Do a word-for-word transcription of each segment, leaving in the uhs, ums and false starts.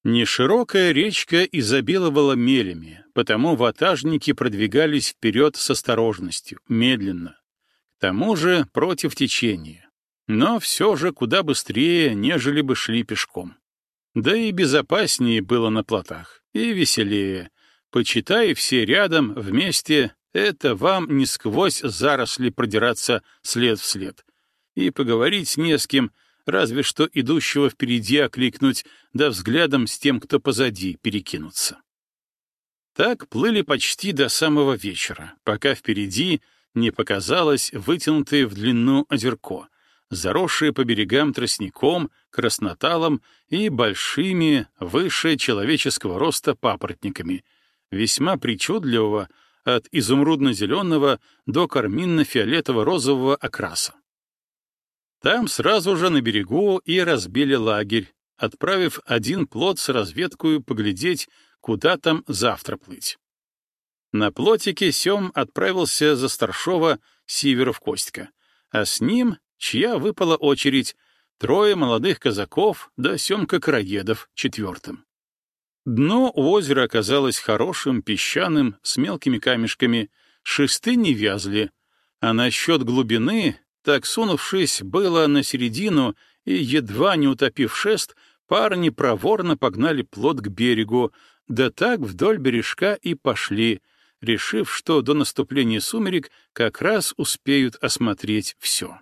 Неширокая речка изобиловала мелями, потому ватажники продвигались вперед с осторожностью, медленно. К тому же против течения. Но все же куда быстрее, нежели бы шли пешком. Да и безопаснее было на плотах, и веселее. Почитай все рядом, вместе, это вам не сквозь заросли продираться след в след. И поговорить не с кем, разве что идущего впереди окликнуть, да взглядом с тем, кто позади, перекинуться. Так плыли почти до самого вечера, пока впереди не показалось вытянутое в длину озерко, заросшее по берегам тростником, красноталом и большими, выше человеческого роста папоротниками, весьма причудливого, от изумрудно-зеленого до карминно-фиолетово-розового окраса. Там сразу же на берегу и разбили лагерь, отправив один плот с разведкою поглядеть, куда там завтра плыть. На плотике Сем отправился за старшова Сиверов Костька, а с ним, чья выпала очередь, трое молодых казаков да Семка Краедов четвертым. Дно у озера оказалось хорошим, песчаным, с мелкими камешками, шесты не вязли, а насчет глубины, так сунувшись было на середину и едва не утопив шест, парни проворно погнали плот к берегу, да так вдоль бережка и пошли, решив, что до наступления сумерек как раз успеют осмотреть все.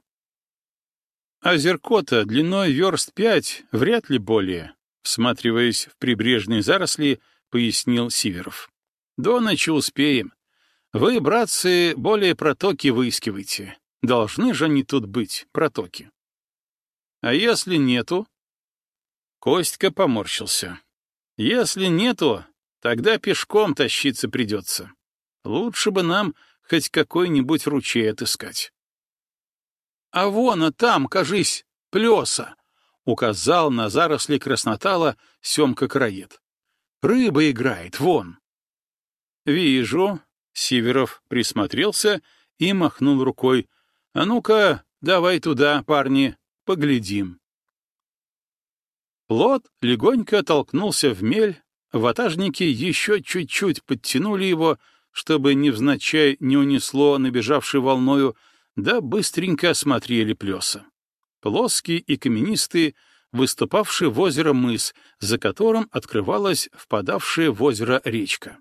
Озерко-то длиной верст пять, вряд ли более, всматриваясь в прибрежные заросли, пояснил Сиверов. До ночи успеем. Вы, братцы, более протоки выискивайте. Должны же они тут быть, протоки. А если нету? Костька поморщился. Если нету, тогда пешком тащиться придется. Лучше бы нам хоть какой-нибудь ручей отыскать. А вон, а там, кажись, плеса, указал на заросли краснотала Семка Краед. Рыба играет, вон. Вижу. Сиверов присмотрелся и махнул рукой. А ну-ка, давай туда, парни, поглядим. Плот легонько толкнулся в мель, ватажники еще чуть-чуть подтянули его, чтобы невзначай не унесло набежавшей волною, да быстренько осмотрели плеса. Плоский и каменистый, выступавший в озеро мыс, за которым открывалась впадавшая в озеро речка.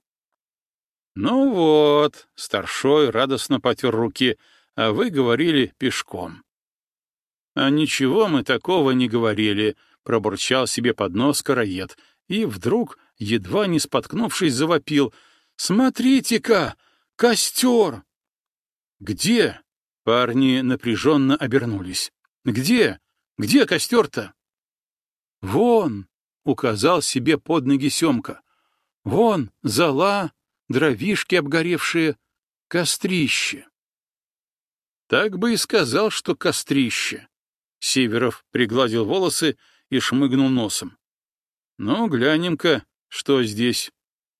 «Ну вот», — старшой радостно потер руки, — «а вы говорили пешком». «А ничего мы такого не говорили», — пробурчал себе под нос Караед, и вдруг, едва не споткнувшись, завопил: «Смотрите-ка, костер!» «Где?» — парни напряженно обернулись. «Где? Где костер-то?» «Вон!» — указал себе под ноги Семка. «Вон зола, дровишки обгоревшие, кострище». Так бы и сказал, что кострище. Сиверов пригладил волосы и шмыгнул носом. Ну, глянем-ка, что здесь.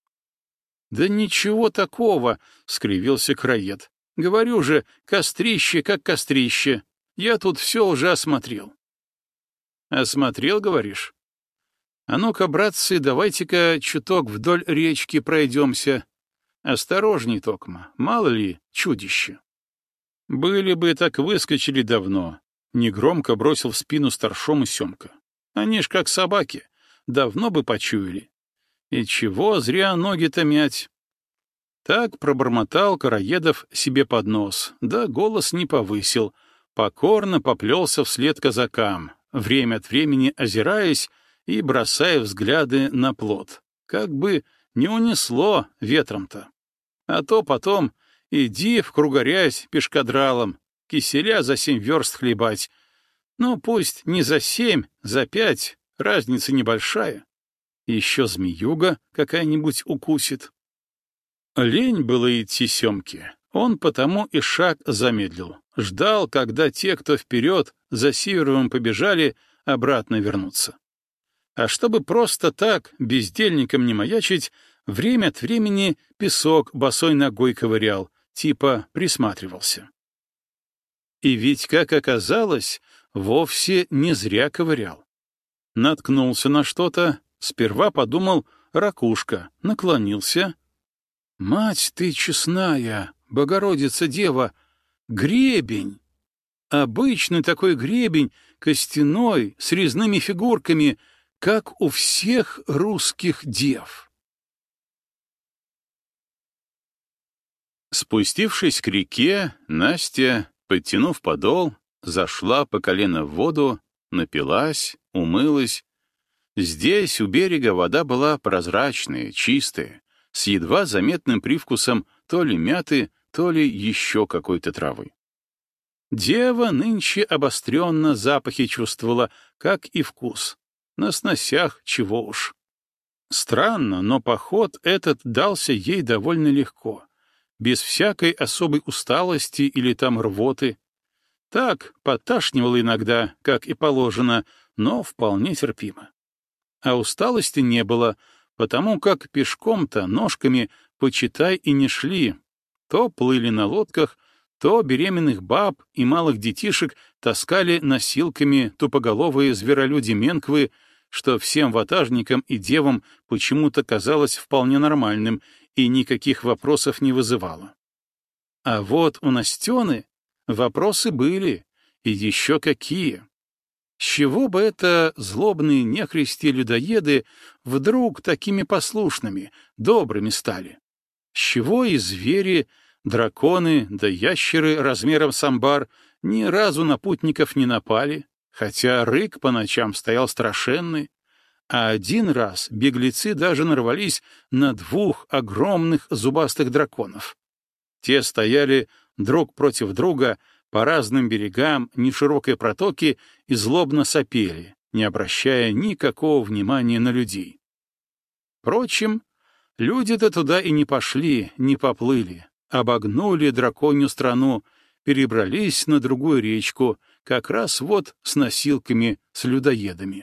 Да ничего такого, скривился Краед. Говорю же, кострище как кострище. Я тут все уже осмотрел. Осмотрел, говоришь? А ну-ка, братцы, давайте-ка чуток вдоль речки пройдемся. Осторожней, токма, мало ли чудище. Были бы, так выскочили давно. Негромко бросил в спину старшому Семка. Они ж как собаки, давно бы почуяли. И чего зря ноги-то мять? Так пробормотал Караедов себе под нос, да голос не повысил, покорно поплелся вслед казакам, время от времени озираясь и бросая взгляды на плот, как бы не унесло ветром-то. А то потом иди в кругорязь пешкадралом, киселя за семь верст хлебать. Ну, пусть не за семь, за пять, разница небольшая. Еще змеюга какая-нибудь укусит. Лень было идти Семке. Он потому и шаг замедлил. Ждал, когда те, кто вперед, за Сиверовым побежали, обратно вернутся. А чтобы просто так, бездельником не маячить, время от времени песок босой ногой ковырял, типа присматривался. И ведь, как оказалось, вовсе не зря ковырял. Наткнулся на что-то, Сперва подумал ракушка, наклонился. «Мать ты честная, Богородица-дева, гребень! Обычный такой гребень, костяной, с резными фигурками, как у всех русских дев». Спустившись к реке, Настя, подтянув подол, зашла по колено в воду, напилась, умылась. Здесь, у берега, вода была прозрачная, чистая, с едва заметным привкусом то ли мяты, то ли еще какой-то травы. Дева нынче обостренно запахи чувствовала, как и вкус. На сносях чего уж. Странно, но поход этот дался ей довольно легко, без всякой особой усталости или там рвоты. Так, поташнивало иногда, как и положено, но вполне терпимо. А усталости не было, потому как пешком-то, ножками, почитай, и не шли. То плыли на лодках, то беременных баб и малых детишек таскали носилками тупоголовые зверолюди-менквы, что всем ватажникам и девам почему-то казалось вполне нормальным и никаких вопросов не вызывало. А вот у Настены вопросы были, и еще какие. С чего бы это злобные нехристи-людоеды вдруг такими послушными, добрыми стали? С чего и звери, драконы да ящеры размером с амбар ни разу на путников не напали, хотя рык по ночам стоял страшенный, а один раз беглецы даже нарвались на двух огромных зубастых драконов. Те стояли друг против друга по разным берегам неширокой протоки и злобно сопели, не обращая никакого внимания на людей. Впрочем, люди-то туда и не пошли, не поплыли, обогнули драконью страну, перебрались на другую речку, как раз вот с носилками, с людоедами.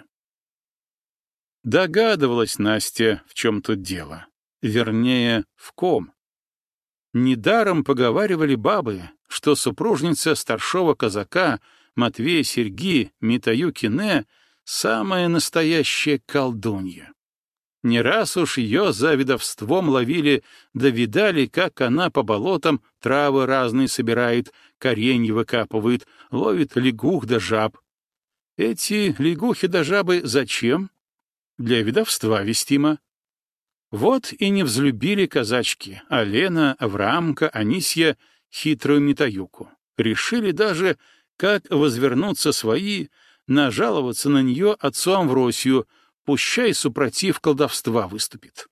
Догадывалась Настя, в чем тут дело. Вернее, в ком. Недаром поговаривали бабы, что супружница старшего казака Матвея Серги Митаю Кине самая настоящая колдунья. Не раз уж ее за ведовством ловили, да видали, как она по болотам травы разные собирает, коренья выкапывает, ловит лягух да жаб. Эти лягухи да жабы зачем? Для ведовства вестимо. Вот и не взлюбили казачки Алена, Авраамка, Анисья хитрую Митаюку. Решили даже, как возвернутся свои, нажаловаться на нее отцу Амвросию, пущай супротив колдовства выступит.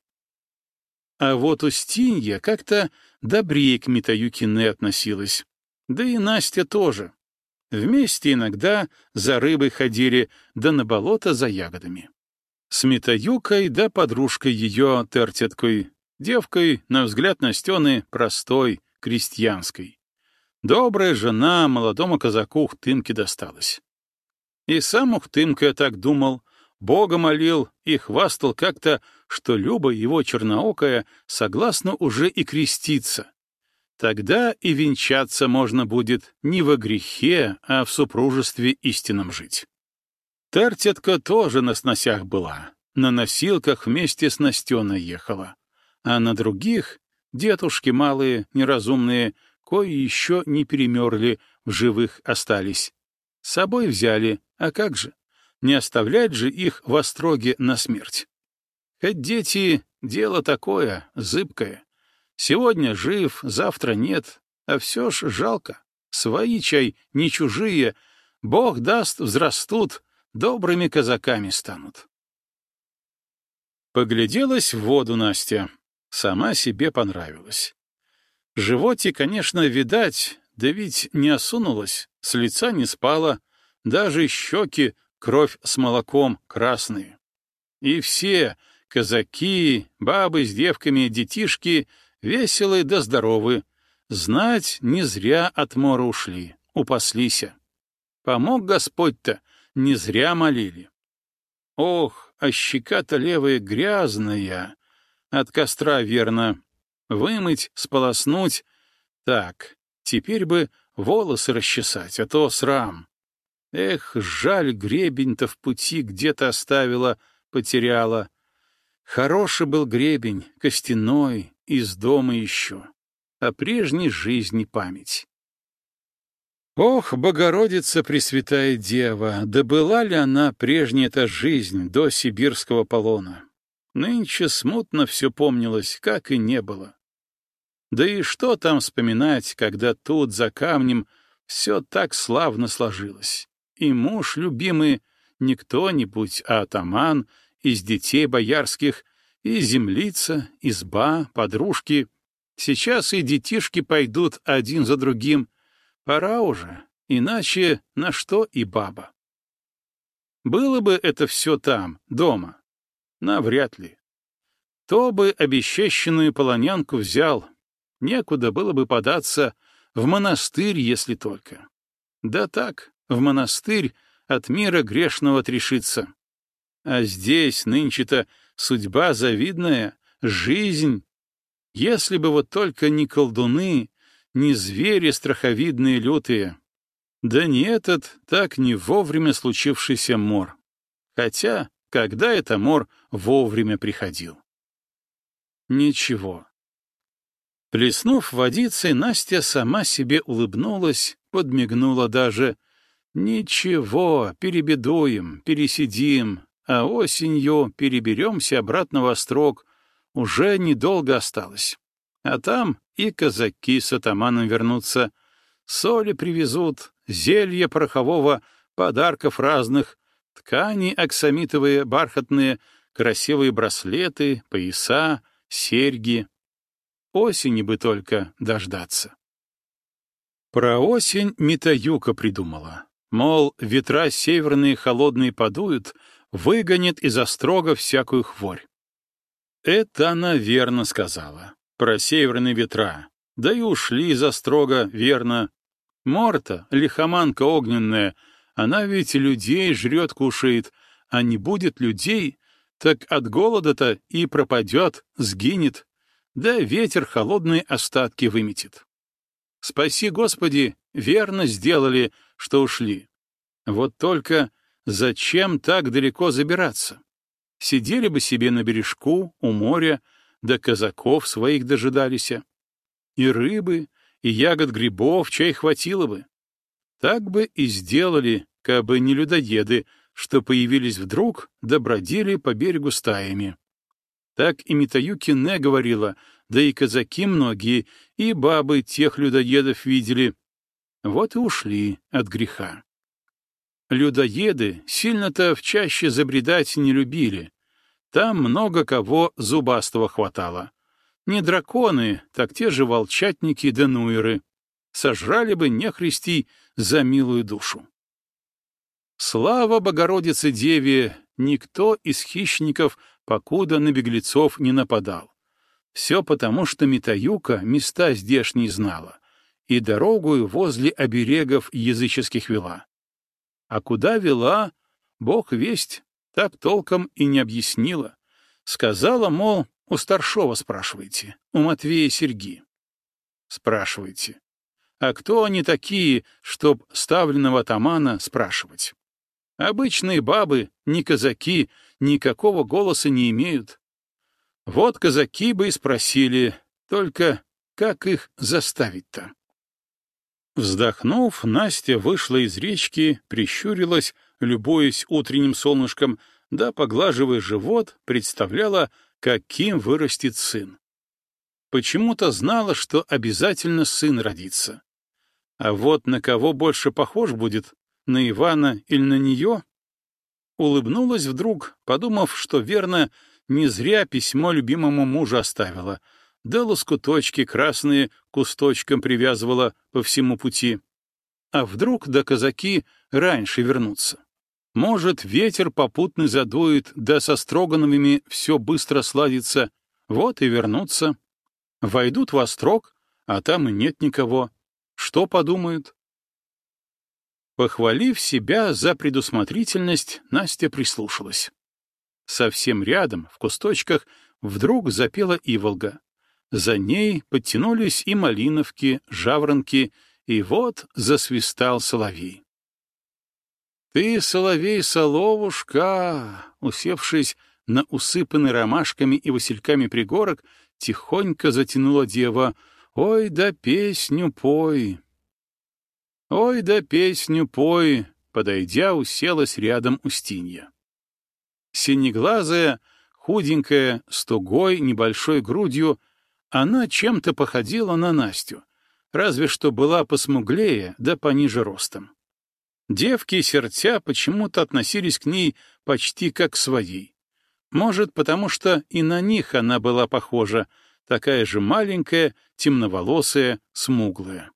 А вот Устинья как-то добрее к Митаюкине относилась. Да и Настя тоже. Вместе иногда за рыбой ходили, да на болото за ягодами. С Митаюкой да подружкой ее Тертеткой, девкой, на взгляд Настены, простой, крестьянской. Добрая жена молодому казаку Ухтымке досталась. И сам Ухтымка так думал, Бога молил и хвастал как-то, что Люба его черноокая согласна уже и креститься. Тогда и венчаться можно будет не во грехе, а в супружестве истинном жить. Тертетка тоже на сносях была, на носилках вместе с Настеной ехала, а на других детушки малые, неразумные, кои еще не перемерли, в живых остались. С собой взяли, а как же? Не оставлять же их в остроге на смерть. Хоть дети — дело такое, зыбкое. Сегодня жив, завтра нет, а все ж жалко. Свои чай, не чужие, Бог даст, взрастут, добрыми казаками станут. Погляделась в воду Настя. Сама себе понравилась. Животе, конечно, видать, да ведь не осунулась, с лица не спала, даже щеки, кровь с молоком красные. И все, казаки, бабы с девками, детишки, веселые да здоровы, знать не зря от мора ушли, упаслися. Помог Господь-то, не зря молили. Ох, а щека-то левая грязная, от костра верно. Вымыть, сполоснуть. Так, теперь бы волосы расчесать, а то срам. Эх, жаль, гребень-то в пути где-то оставила, потеряла. Хороший был гребень, костяной, из дома еще. О прежней жизни память. Ох, Богородица Пресвятая Дева, да была ли она прежняя-то жизнь до сибирского полона? Нынче смутно все помнилось, как и не было. Да и что там вспоминать, когда тут, за камнем, все так славно сложилось. И муж любимый не кто-нибудь, а атаман из детей боярских, и землица, изба, подружки. Сейчас и детишки пойдут один за другим. Пора уже, иначе на что и баба? Было бы это все там, дома? Навряд ли. То бы обесчещенную полонянку взял. Некуда было бы податься в монастырь, если только. Да так, в монастырь от мира грешного отрешиться. А здесь нынче-то судьба завидная, жизнь. Если бы вот только не колдуны, не звери страховидные лютые. Да не этот, так не вовремя случившийся мор. Хотя, когда это мор вовремя приходил? Ничего. Плеснув водицей, Настя сама себе улыбнулась, подмигнула даже. Ничего, перебедуем, пересидим, а осенью переберемся обратно в Острог. Уже недолго осталось. А там и казаки с атаманом вернутся, соли привезут, зелья порохового, подарков разных, ткани аксамитовые, бархатные, красивые браслеты, пояса, серьги. Осени бы только дождаться. Про осень Митаюка придумала. Мол, ветра северные холодные подуют, выгонят из острога всякую хворь. Это она верно сказала. Про северные ветра. Да и ушли из острога, верно. Морта, лихоманка огненная, она ведь людей жрет, кушает, а не будет людей, так от голода-то и пропадет, сгинет, да ветер холодные остатки выметит. Спаси, Господи, верно сделали, что ушли. Вот только зачем так далеко забираться? Сидели бы себе на бережку, у моря, да казаков своих дожидались. И рыбы, и ягод грибов чай хватило бы. Так бы и сделали, кабы не людоеды, что появились вдруг, да бродили по берегу стаями. Так и Митаюки Не говорила, да и казаки многие, и бабы тех людоедов видели. Вот и ушли от греха. Людоеды сильно-то в чаще забредать не любили. Там много кого зубастого хватало. Не драконы, так те же волчатники да нуеры. Сожрали бы нехристей за милую душу. Слава Богородице Деве, никто из хищников покуда на беглецов не нападал. Все потому, что Митаюка места здешние знала и дорогу возле оберегов языческих вела. А куда вела, Бог весть, так толком и не объяснила. Сказала, мол, у старшова спрашивайте, у Матвея Серги. Спрашивайте. А кто они такие, чтоб ставленного атамана спрашивать? Обычные бабы, ни казаки, никакого голоса не имеют. Вот казаки бы и спросили, только как их заставить-то? Вздохнув, Настя вышла из речки, прищурилась, любуясь утренним солнышком, да, поглаживая живот, представляла, каким вырастет сын. Почему-то знала, что обязательно сын родится. А вот на кого больше похож будет, на Ивана или на нее? Улыбнулась вдруг, подумав, что верно, не зря письмо любимому мужу оставила, да лоскуточки красные кусточком привязывала по всему пути. А вдруг да казаки раньше вернутся? Может, ветер попутный задует, да со Строгановыми все быстро сладится, вот и вернутся. Войдут в острог, а там и нет никого. Что подумают? Похвалив себя за предусмотрительность, Настя прислушалась. Совсем рядом, в кусточках, вдруг запела иволга. За ней подтянулись и малиновки, жаворонки, и вот засвистал соловей. «Ты, соловей, соловушка!» Усевшись, на усыпанный ромашками и васильками пригорок тихонько затянула дева: «Ой, да песню пой!» «Ой, да песню пой!» Подойдя, уселась рядом Устинья. Синеглазая, худенькая, с тугой, небольшой грудью, она чем-то походила на Настю, разве что была посмуглее да пониже ростом. Девки сердца почему-то относились к ней почти как к своей. Может, потому что и на них она была похожа, такая же маленькая, темноволосая, смуглая.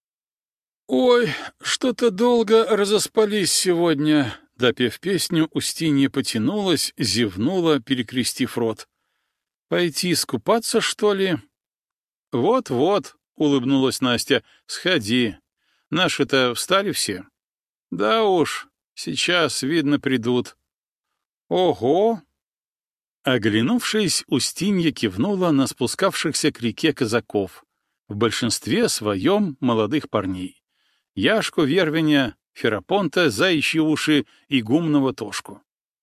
«Ой, что-то долго разоспались сегодня», — допев песню, Устинья потянулась, зевнула, перекрестив рот. «Пойти искупаться, что ли?» «Вот-вот», — улыбнулась Настя, — «сходи. Наши-то встали все?» «Да уж, сейчас, видно, придут». «Ого!» Оглянувшись, Устинья кивнула на спускавшихся к реке казаков, в большинстве своем молодых парней. Яшку Вервеня, Ферапонта, Заячьи уши и гумного Тошку.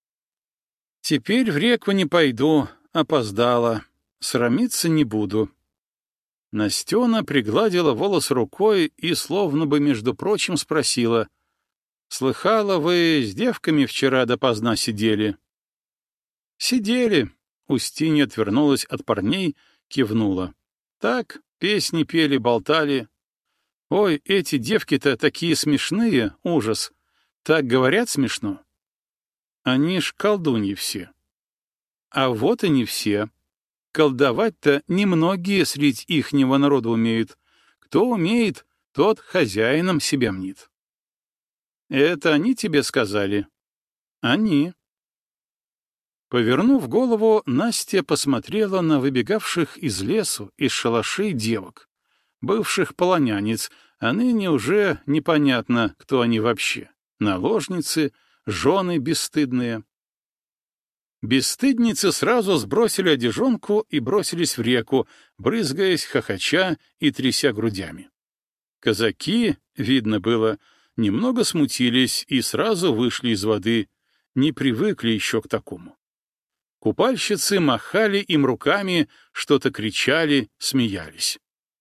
«Теперь в реку не пойду, опоздала. Срамиться не буду». Настена пригладила волос рукой и, словно бы, между прочим, спросила: «Слыхала, вы с девками вчера допоздна сидели?» «Сидели», — Устинья отвернулась от парней, кивнула. «Так, песни пели, болтали. Ой, эти девки-то такие смешные, ужас. Так говорят смешно. Они ж колдуньи все». «А вот и не все. Колдовать-то немногие средь ихнего народа умеют. Кто умеет, тот хозяином себя мнит». «Это они тебе сказали?» «Они». Повернув голову, Настя посмотрела на выбегавших из лесу, из шалашей девок, бывших полонянец, а ныне уже непонятно, кто они вообще — наложницы, жены бесстыдные. Бесстыдницы сразу сбросили одежонку и бросились в реку, брызгаясь, хохоча и тряся грудями. Казаки, видно было, немного смутились и сразу вышли из воды, не привыкли еще к такому. Купальщицы махали им руками, что-то кричали, смеялись.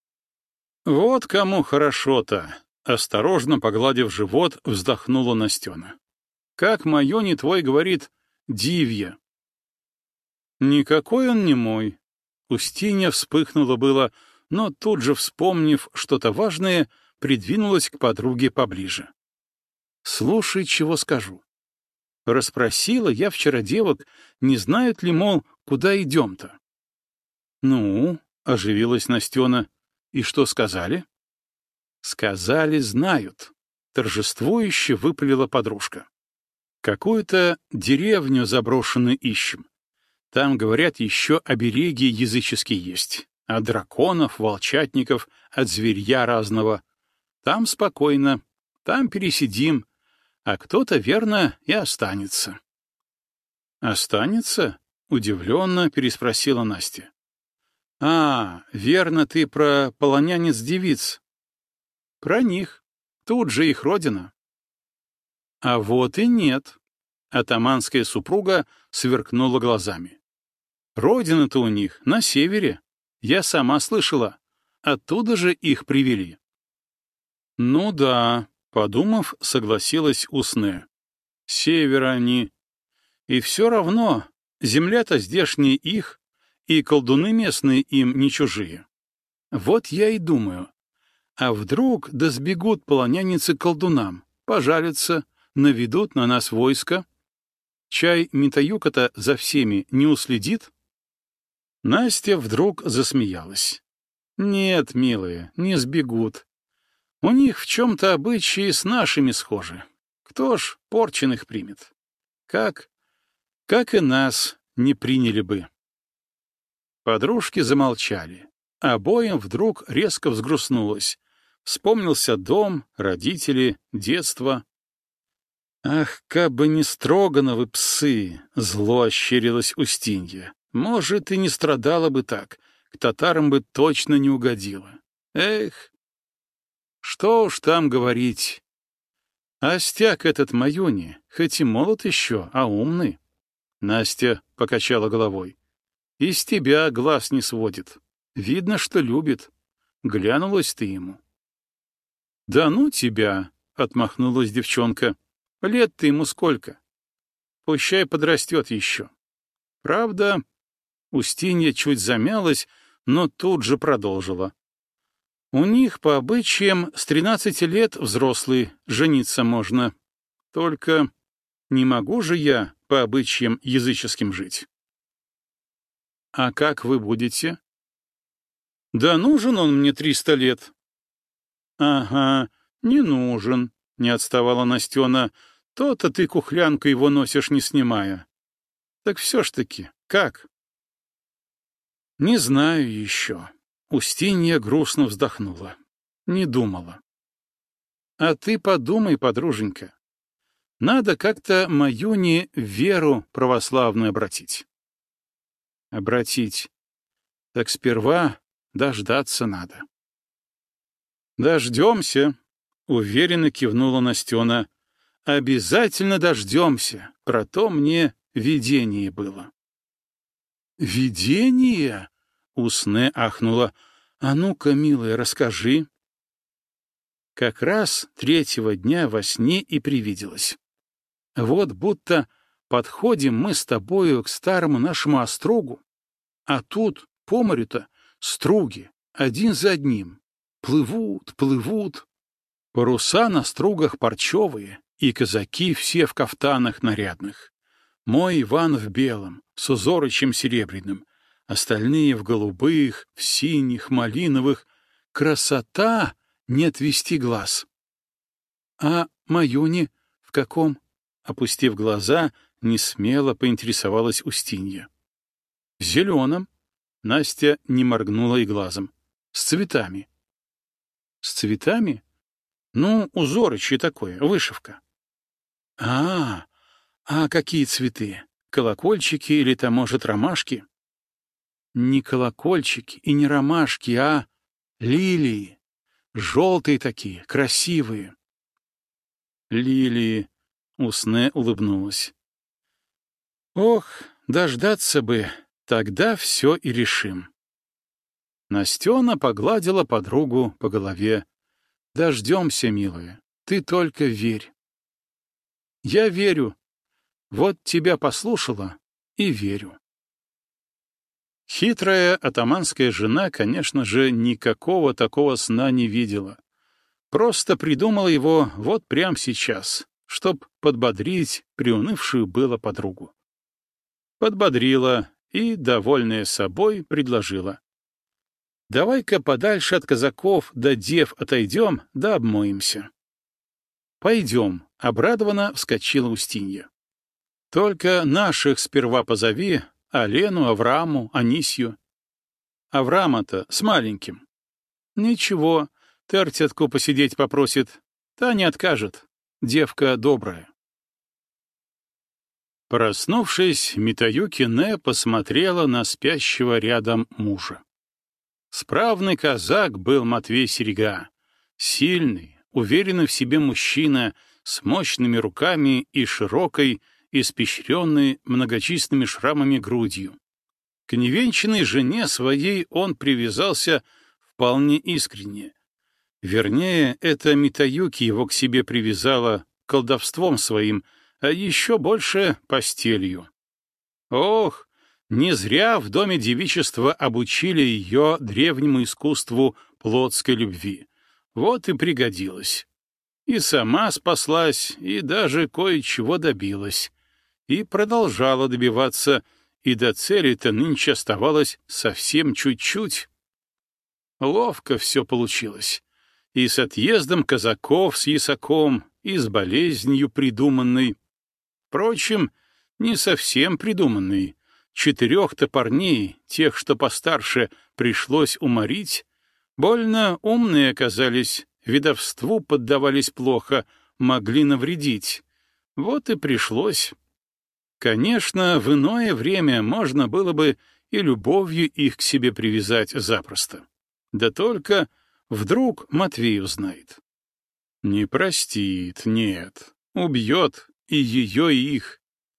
«Вот кому хорошо-то!» — осторожно погладив живот, вздохнула Настена. «Как Майони твой говорит, дивья». «Никакой он не мой». Устинья вспыхнула было, но тут же, вспомнив что-то важное, придвинулась к подруге поближе. «Слушай, чего скажу. Расспросила я вчера девок, не знают ли, мол, куда идем-то». «Ну?» — оживилась Настена. «И что сказали?» «Сказали, знают», — торжествующе выпалила подружка. «Какую-то деревню заброшенную ищем. Там, говорят, еще обереги языческие есть. От драконов, волчатников, от зверья разного. Там спокойно, там пересидим, а кто-то, верно, и останется». «Останется?» — удивленно переспросила Настя. «А, верно, ты про полонянец-девиц». «Про них. Тут же их родина». «А вот и нет». Атаманская супруга сверкнула глазами. «Родина-то у них на севере. Я сама слышала. Оттуда же их привели». «Ну да», — подумав, согласилась Усне. «Севера они. И все равно, земля-то здешняя их, и колдуны местные им не чужие. Вот я и думаю, а вдруг да сбегут полонянницы к колдунам, пожалятся, наведут на нас войско? Чай Митаюка-то за всеми не уследит?» Настя вдруг засмеялась. «Нет, милые, не сбегут. У них в чем-то обычаи с нашими схожи. Кто ж порченых примет? Как? Как и нас не приняли бы». Подружки замолчали. Обоим вдруг резко взгрустнулось. Вспомнился дом, родители, детство. «Ах, как бы не Строгановы псы!» — зло ощерилась Устинья. «Может, и не страдала бы так, к татарам бы точно не угодила. Эх, что уж там говорить. Остяк этот Майони, хоть и молод еще, а умный. Настя покачала головой. Из тебя глаз не сводит. Видно, что любит. Глянулась ты ему. Да ну тебя, отмахнулась девчонка. Лет-то ему сколько? Пущай подрастет еще. Правда, Устинья чуть замялась, но тут же продолжила. У них по обычаям с тринадцати лет взрослый, жениться можно. Только не могу же я по обычаям языческим жить. А как вы будете? Да нужен он мне триста лет. Ага, не нужен, не отставала Настена. То-то ты кухлянку его носишь, не снимая. Так все ж таки, как? Не знаю еще. Устинья грустно вздохнула. Не думала. А ты подумай, подруженька. Надо как-то Маюне в веру православную обратить. Обратить. Так сперва дождаться надо. Дождемся, уверенно кивнула Настена. Обязательно дождемся. Про то мне видение было. Видение? Усне ахнула. А ну-ка, милая, расскажи. Как раз третьего дня во сне и привиделось. Вот будто подходим мы с тобою к старому нашему острогу, а тут по морю-то струги, один за одним. Плывут, плывут. Паруса на стругах парчевые, и казаки все в кафтанах нарядных. Мой Иван в белом, с узорычем серебряным, остальные в голубых, в синих, малиновых. Красота не отвести глаз. А Маюне в каком? Опустив глаза, несмело поинтересовалась Устинья. В зеленом. Настя не моргнула и глазом. С цветами. С цветами? Ну, узорычье такое, вышивка. А, а какие цветы? Колокольчики или, то может, ромашки? Не колокольчики и не ромашки, а лилии. Желтые такие, красивые. Лилии. Усне улыбнулась. Ох, дождаться бы, тогда все и решим. Настена погладила подругу по голове. Дождемся, милая, ты только верь. Я верю. Вот тебя послушала и верю. Хитрая атаманская жена, конечно же, никакого такого сна не видела. Просто придумала его вот прямо сейчас, чтоб подбодрить приунывшую было подругу. Подбодрила и, довольная собой, предложила. «Давай-ка подальше от казаков да дев отойдем, да обмоемся». «Пойдем», — обрадованно вскочила Устинья. «Только наших сперва позови, Алену, Авраму, Анисью». «Аврама-то с маленьким». «Ничего, тертятку посидеть попросит, та не откажет, девка добрая». Проснувшись, Митаюки Не посмотрела на спящего рядом мужа. Справный казак был Матвей Серега, сильный, уверенный в себе мужчина с мощными руками и широкой, испещренной многочисленными шрамами грудью. К невенчанной жене своей он привязался вполне искренне. Вернее, это Митаюки его к себе привязала колдовством своим, а еще больше постелью. Ох, не зря в доме девичества обучили ее древнему искусству плотской любви. Вот и пригодилась. И сама спаслась, и даже кое-чего добилась. И продолжала добиваться, и до цели-то нынче оставалось совсем чуть-чуть. Ловко все получилось. И с отъездом казаков с ясаком, и с болезнью придуманной. Впрочем, не совсем придуманной. Четырех-то парней, тех, что постарше, пришлось уморить. Больно умные оказались, ведовству поддавались плохо, могли навредить. Вот и пришлось. Конечно, в иное время можно было бы и любовью их к себе привязать запросто. Да только вдруг Матвей узнает. Не простит, нет, убьет и ее, и их.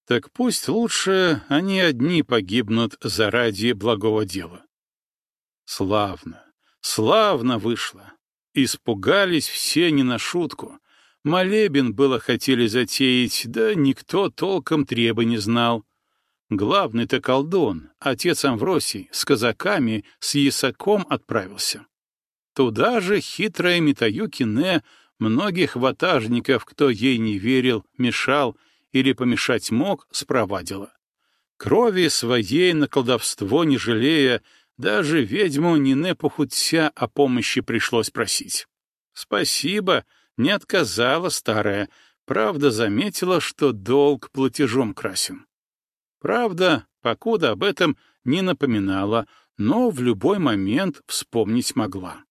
Так пусть лучше они одни погибнут заради благого дела. Славно, славно вышло. Испугались все не на шутку. Молебен было хотели затеять, да никто толком требы не знал. Главный-то колдун, отец Амвросий, с казаками, с ясаком отправился. Туда же хитрая Митаюки-не многих ватажников, кто ей не верил, мешал или помешать мог, спровадила. Крови своей на колдовство не жалея, даже ведьму Нине Похутся о помощи пришлось просить. Спасибо, не отказала старая, правда заметила, что долг платежом красен. Правда, покуда об этом не напоминала, но в любой момент вспомнить могла.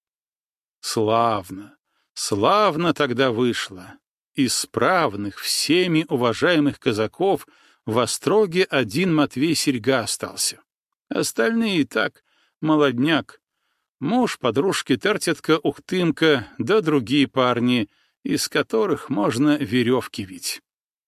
Славно, славно тогда вышло. Из справных, всеми уважаемых казаков в остроге один Матвей Серьга остался. Остальные и так, молодняк. Муж подружки Тертятка-Ухтымка, да другие парни, из которых можно веревки вить.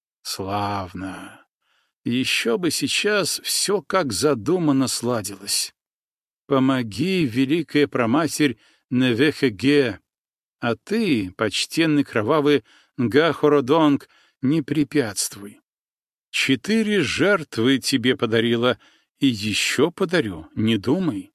Славно. Еще бы сейчас все как задумано сладилось. Помоги, великая проматерь Невехеге, а ты, почтенный кровавый Нгахородонг, не препятствуй. Четыре жертвы тебе подарила, и еще подарю, не думай.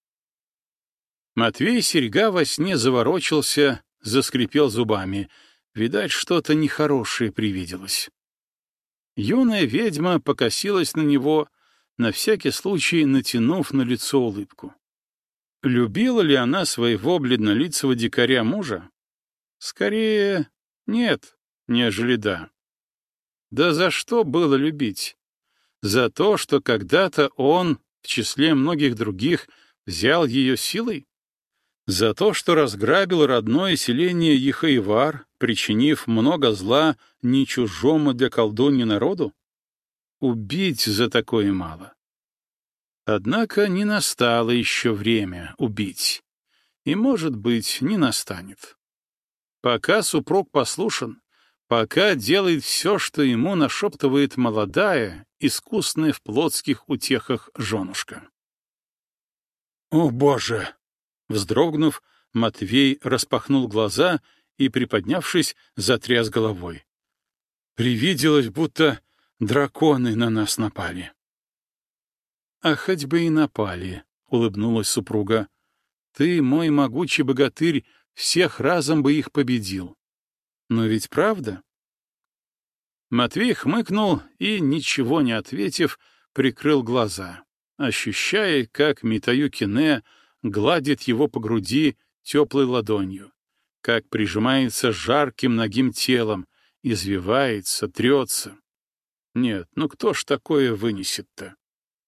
Матвей Серьга во сне заворочился, заскрипел зубами. Видать, что-то нехорошее привиделось. Юная ведьма покосилась на него, на всякий случай натянув на лицо улыбку. Любила ли она своего бледнолицего дикаря мужа? Скорее, нет, нежели да. Да за что было любить? За то, что когда-то он, в числе многих других, взял ее силой? За то, что разграбил родное селение Ехаивар, причинив много зла не чужому для колдуньи народу? Убить за такое мало. Однако не настало еще время убить. И, может быть, не настанет. Пока супруг послушен, пока делает все, что ему нашептывает молодая, искусная в плотских утехах женушка. «О, Боже!» Вздрогнув, Матвей распахнул глаза и, приподнявшись, затряс головой. Привиделось, будто драконы на нас напали. «А хоть бы и напали», — улыбнулась супруга. «Ты, мой могучий богатырь, всех разом бы их победил. Но ведь правда?» Матвей хмыкнул и, ничего не ответив, прикрыл глаза, ощущая, как Митаюки-не гладит его по груди теплой ладонью, как прижимается жарким нагим телом, извивается, трется. Нет, ну кто ж такое вынесет-то?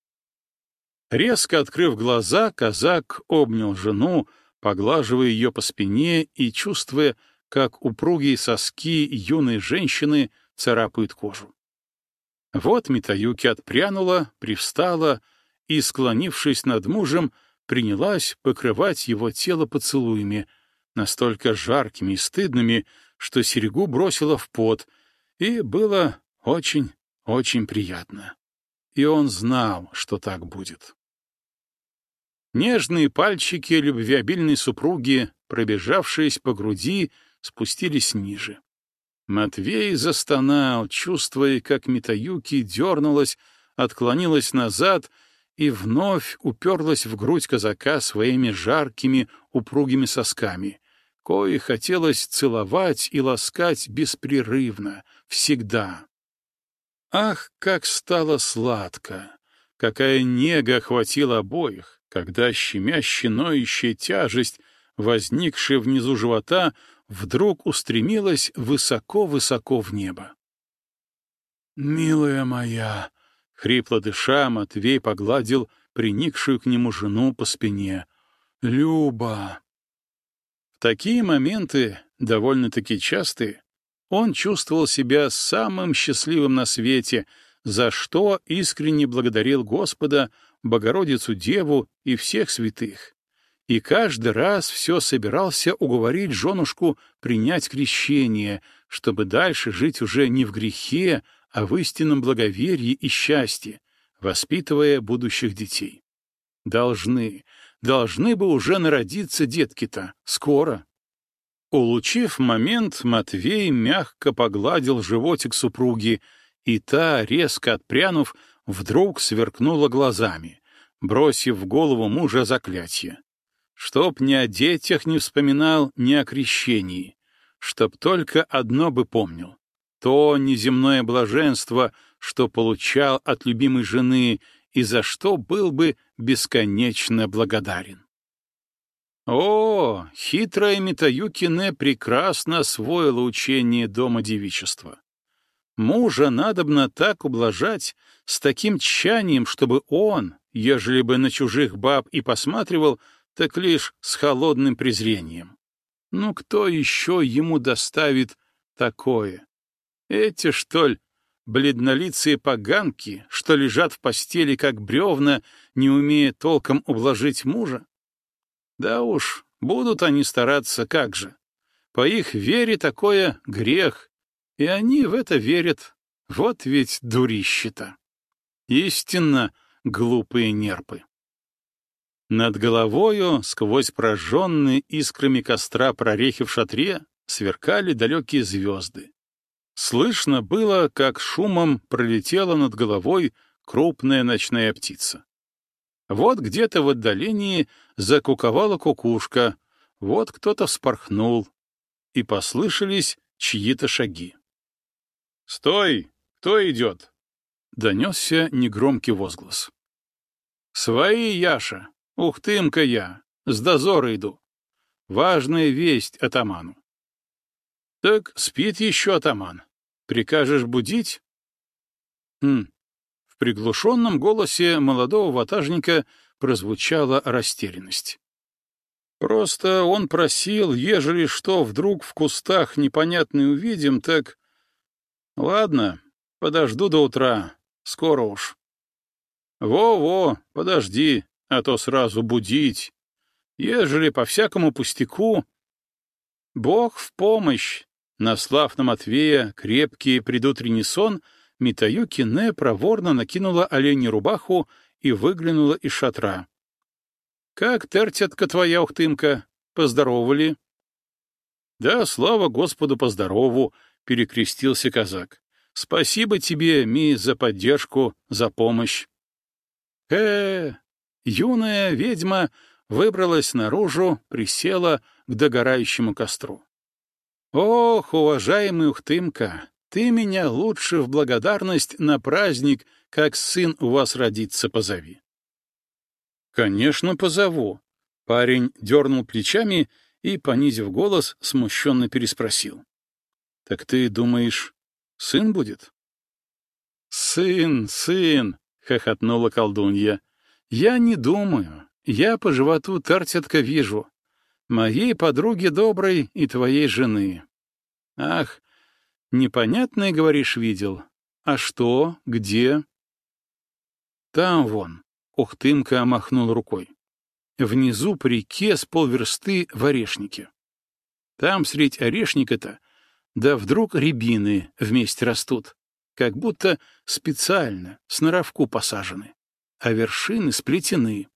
Резко открыв глаза, казак обнял жену, поглаживая ее по спине и чувствуя, как упругие соски юной женщины царапают кожу. Вот Митаюки отпрянула, привстала и, склонившись над мужем, принялась покрывать его тело поцелуями, настолько жаркими и стыдными, что Серьгу бросила в пот, и было очень, очень приятно. И он знал, что так будет. Нежные пальчики любвеобильной супруги, пробежавшись по груди, спустились ниже. Матвей застонал, чувствуя, как Митаюки дернулась, отклонилась назад и вновь уперлась в грудь казака своими жаркими, упругими сосками, кои хотелось целовать и ласкать беспрерывно, всегда. Ах, как стало сладко! Какая нега охватила обоих, когда щемяще ноющая тяжесть, возникшая внизу живота, вдруг устремилась высоко-высоко в небо. «Милая моя!» — хрипло дыша, Матвей погладил приникшую к нему жену по спине. «Люба!» В такие моменты, довольно-таки частые, он чувствовал себя самым счастливым на свете, за что искренне благодарил Господа, Богородицу Деву и всех святых. И каждый раз все собирался уговорить женушку принять крещение, чтобы дальше жить уже не в грехе, а в истинном благоверии и счастье, воспитывая будущих детей. Должны, должны бы уже народиться детки-то, скоро. Улучив момент, Матвей мягко погладил животик супруги, и та, резко отпрянув, вдруг сверкнула глазами, бросив в голову мужа заклятие. Чтоб ни о детях не вспоминал, ни о крещении, чтоб только одно бы помнил — то неземное блаженство, что получал от любимой жены, и за что был бы бесконечно благодарен. О, хитрая Митаюкине прекрасно освоила учение дома девичества. Мужа надобно так ублажать, с таким тщанием, чтобы он, ежели бы на чужих баб и посматривал, так лишь с холодным презрением. Ну кто еще ему доставит такое? Эти, что ли, бледнолицые поганки, что лежат в постели, как бревна, не умея толком ублажить мужа? Да уж, будут они стараться, как же. По их вере такое грех, и они в это верят. Вот ведь дурищи-то. Истинно глупые нерпы. Над головою, сквозь прожженные искрами костра прорехи в шатре, сверкали далекие звезды. Слышно было, как шумом пролетела над головой крупная ночная птица. Вот где-то в отдалении закуковала кукушка, вот кто-то вспорхнул, и послышались чьи-то шаги. «Стой! Кто идет?» — донесся негромкий возглас. «Свои, Яша! Ухтымка я! С дозора иду! Важная весть атаману!» «Так спит еще атаман. Прикажешь будить?» «Хм». В приглушенном голосе молодого ватажника прозвучала растерянность. «Просто он просил, ежели что вдруг в кустах непонятный увидим, так... Ладно, подожду до утра, скоро уж». «Во-во, подожди, а то сразу будить. Ежели по всякому пустяку...» Бог в помощь! Наслав на Матвея крепкий предутренний сон, Митаюкине проворно накинула оленью рубаху и выглянула из шатра. «Как тертятка твоя, Ухтымка? Поздоровали?» «Да, слава Господу, поздорову!» — перекрестился казак. «Спасибо тебе, ми, за поддержку, за помощь». Э, юная ведьма выбралась наружу, присела к догорающему костру. «Ох, уважаемый Ухтымка, ты меня лучше в благодарность на праздник, как сын у вас родится, позови». «Конечно, позову». Парень дернул плечами и, понизив голос, смущенно переспросил. «Так ты думаешь, сын будет?» «Сын, сын!» — хохотнула колдунья. «Я не думаю. Я по животу тертятка вижу. Моей подруги доброй и твоей жены. Ах, непонятное, говоришь, видел. А что, где?» «Там вон», — Ухтымка махнул рукой. «Внизу по реке с полверсты в орешнике. Там средь орешника-то, да вдруг рябины вместе растут, как будто специально, сноровку посажены, а вершины сплетены.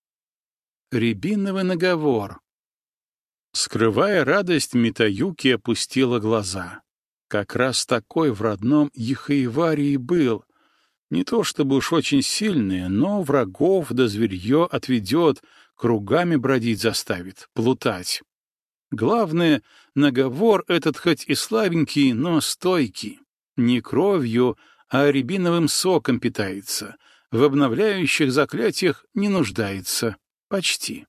Рябиновый наговор». Скрывая радость, Митаюки опустила глаза. Как раз такой в родном Ехаеварии был. Не то чтобы уж очень сильный, но врагов да зверье отведет, кругами бродить заставит, плутать. Главное, наговор этот хоть и слабенький, но стойкий. Не кровью, а рябиновым соком питается. В обновляющих заклятиях не нуждается. Почти.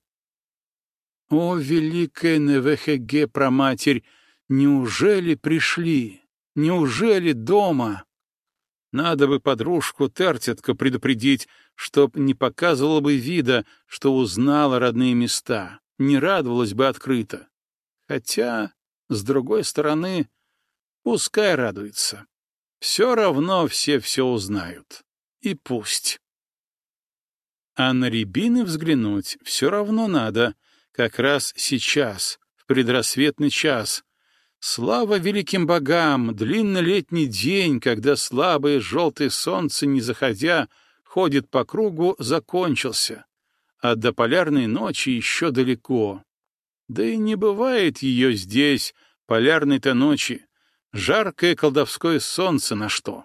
О, великая Невехеге праматерь, неужели пришли? Неужели дома? Надо бы подружку тертятка предупредить, чтоб не показывала бы вида, что узнала родные места, не радовалась бы открыто. Хотя, с другой стороны, пускай радуется. Все равно все все узнают. И пусть. А на рябины взглянуть все равно надо, как раз сейчас, в предрассветный час. Слава великим богам! Длинный летний день, когда слабое желтое солнце, не заходя, ходит по кругу, закончился, а до полярной ночи еще далеко. Да и не бывает ее здесь, полярной-то ночи. Жаркое колдовское солнце на что?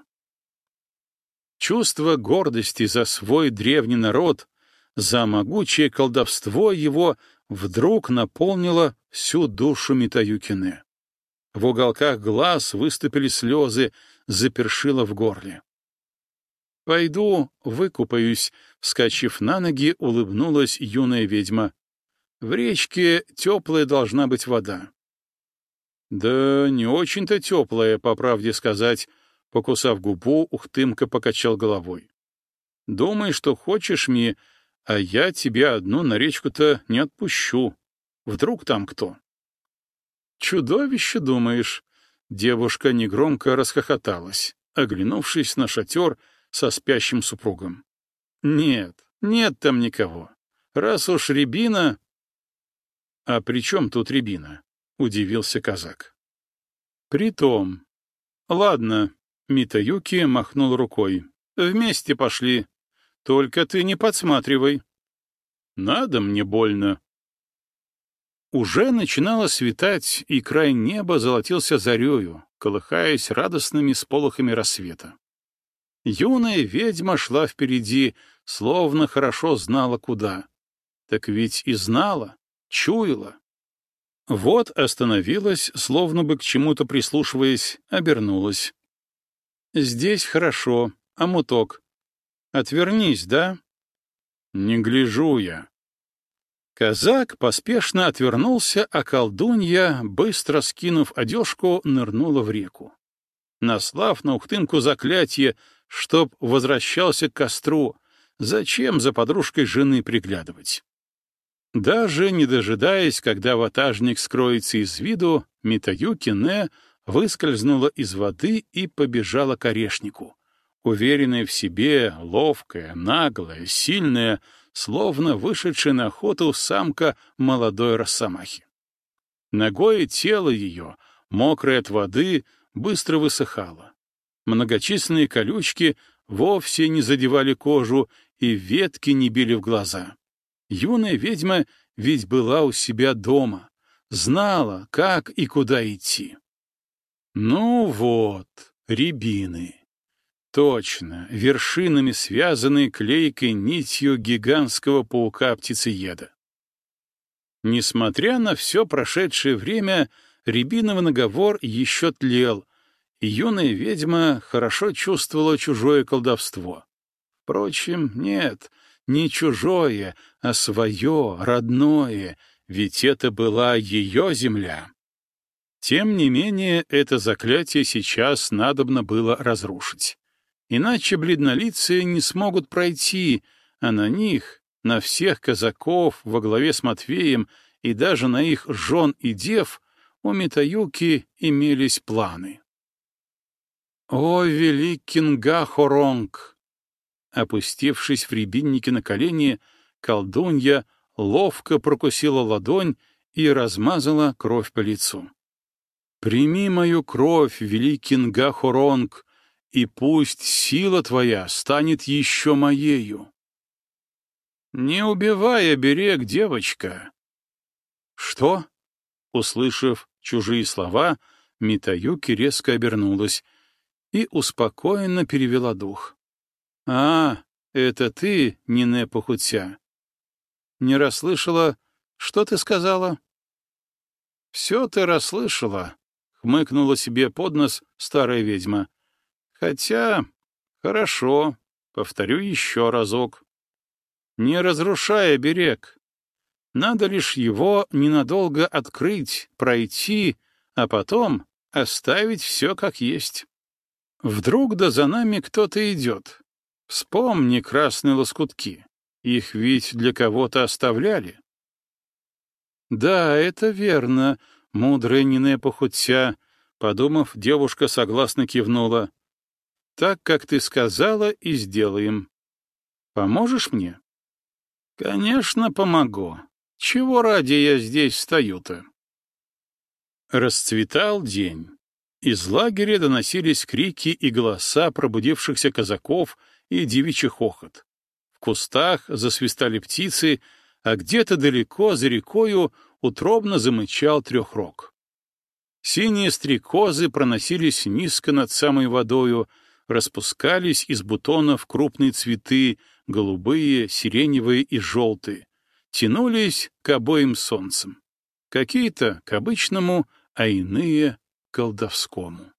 Чувство гордости за свой древний народ, за могучее колдовство его вдруг наполнило всю душу Митаюкине. В уголках глаз выступили слезы, запершило в горле. «Пойду выкупаюсь», — вскочив на ноги, улыбнулась юная ведьма. «В речке теплая должна быть вода». «Да не очень-то теплая, по правде сказать», — покусав губу, Ухтымка покачал головой. «Думай, что хочешь мне, а я тебя одну на речку-то не отпущу. Вдруг там кто?» «Чудовище, думаешь?» Девушка негромко расхохоталась, оглянувшись на шатер со спящим супругом. «Нет, нет там никого. Раз уж рябина...» «А при чем тут рябина?» — удивился казак. «Притом...» «Ладно», — Митаюки махнул рукой. «Вместе пошли. Только ты не подсматривай». «Надо мне больно». Уже начинало светать, и край неба золотился зарею, колыхаясь радостными сполохами рассвета. Юная ведьма шла впереди, словно хорошо знала куда. Так ведь и знала, чуяла. Вот остановилась, словно бы к чему-то прислушиваясь, обернулась. «Здесь хорошо, а муток? Отвернись, да?» «Не гляжу я». Казак поспешно отвернулся, а колдунья, быстро скинув одежку, нырнула в реку. Наслав на Ухтымку заклятие, чтоб возвращался к костру, зачем за подружкой жены приглядывать? Даже не дожидаясь, когда ватажник скроется из виду, Митаюки-не выскользнула из воды и побежала к орешнику, уверенная в себе, ловкая, наглая, сильная, словно вышедшая на охоту самка молодой росомахи. Ногое тело ее, мокрое от воды, быстро высыхало. Многочисленные колючки вовсе не задевали кожу, и ветки не били в глаза. Юная ведьма ведь была у себя дома, знала, как и куда идти. Ну вот, рябины. Точно, вершинами связаны клейкой нитью гигантского паука-птицееда. Несмотря на все прошедшее время, рябиновый наговор еще тлел, и юная ведьма хорошо чувствовала чужое колдовство. Впрочем, нет, не чужое, а свое, родное, ведь это была ее земля. Тем не менее, это заклятие сейчас надобно было разрушить. Иначе бледнолицые не смогут пройти, а на них, на всех казаков во главе с Матвеем и даже на их жен и дев у Митаюки имелись планы. «О, великий Нга-Хоронг!» Опустившись в рябиннике на колени, колдунья ловко прокусила ладонь и размазала кровь по лицу. «Прими мою кровь, великий Нга-Хоронг, и пусть сила твоя станет еще моею». «Не убивай, оберег, девочка!» «Что?» Услышав чужие слова, Митаюки резко обернулась и успокоенно перевела дух. «А, это ты, Нине Похутся?» «Не расслышала, что ты сказала?» «Все ты расслышала», — хмыкнула себе под нос старая ведьма. «Хотя, хорошо, повторю еще разок. Не разрушай оберег. Надо лишь его ненадолго открыть, пройти, а потом оставить все как есть. Вдруг да за нами кто-то идет. Вспомни красные лоскутки. Их ведь для кого-то оставляли». «Да, это верно, мудрая Нине Похутся», — подумав, девушка согласно кивнула. «Так, как ты сказала, и сделаем. Поможешь мне?» «Конечно, помогу. Чего ради я здесь стою-то?» Расцветал день. Из лагеря доносились крики и голоса пробудившихся казаков и девичий хохот. В кустах засвистали птицы, а где-то далеко за рекою утробно замычал трехрог. Синие стрекозы проносились низко над самой водою, распускались из бутонов крупные цветы, голубые, сиреневые и желтые, тянулись к обоим солнцам. Какие-то к обычному, а иные — к колдовскому.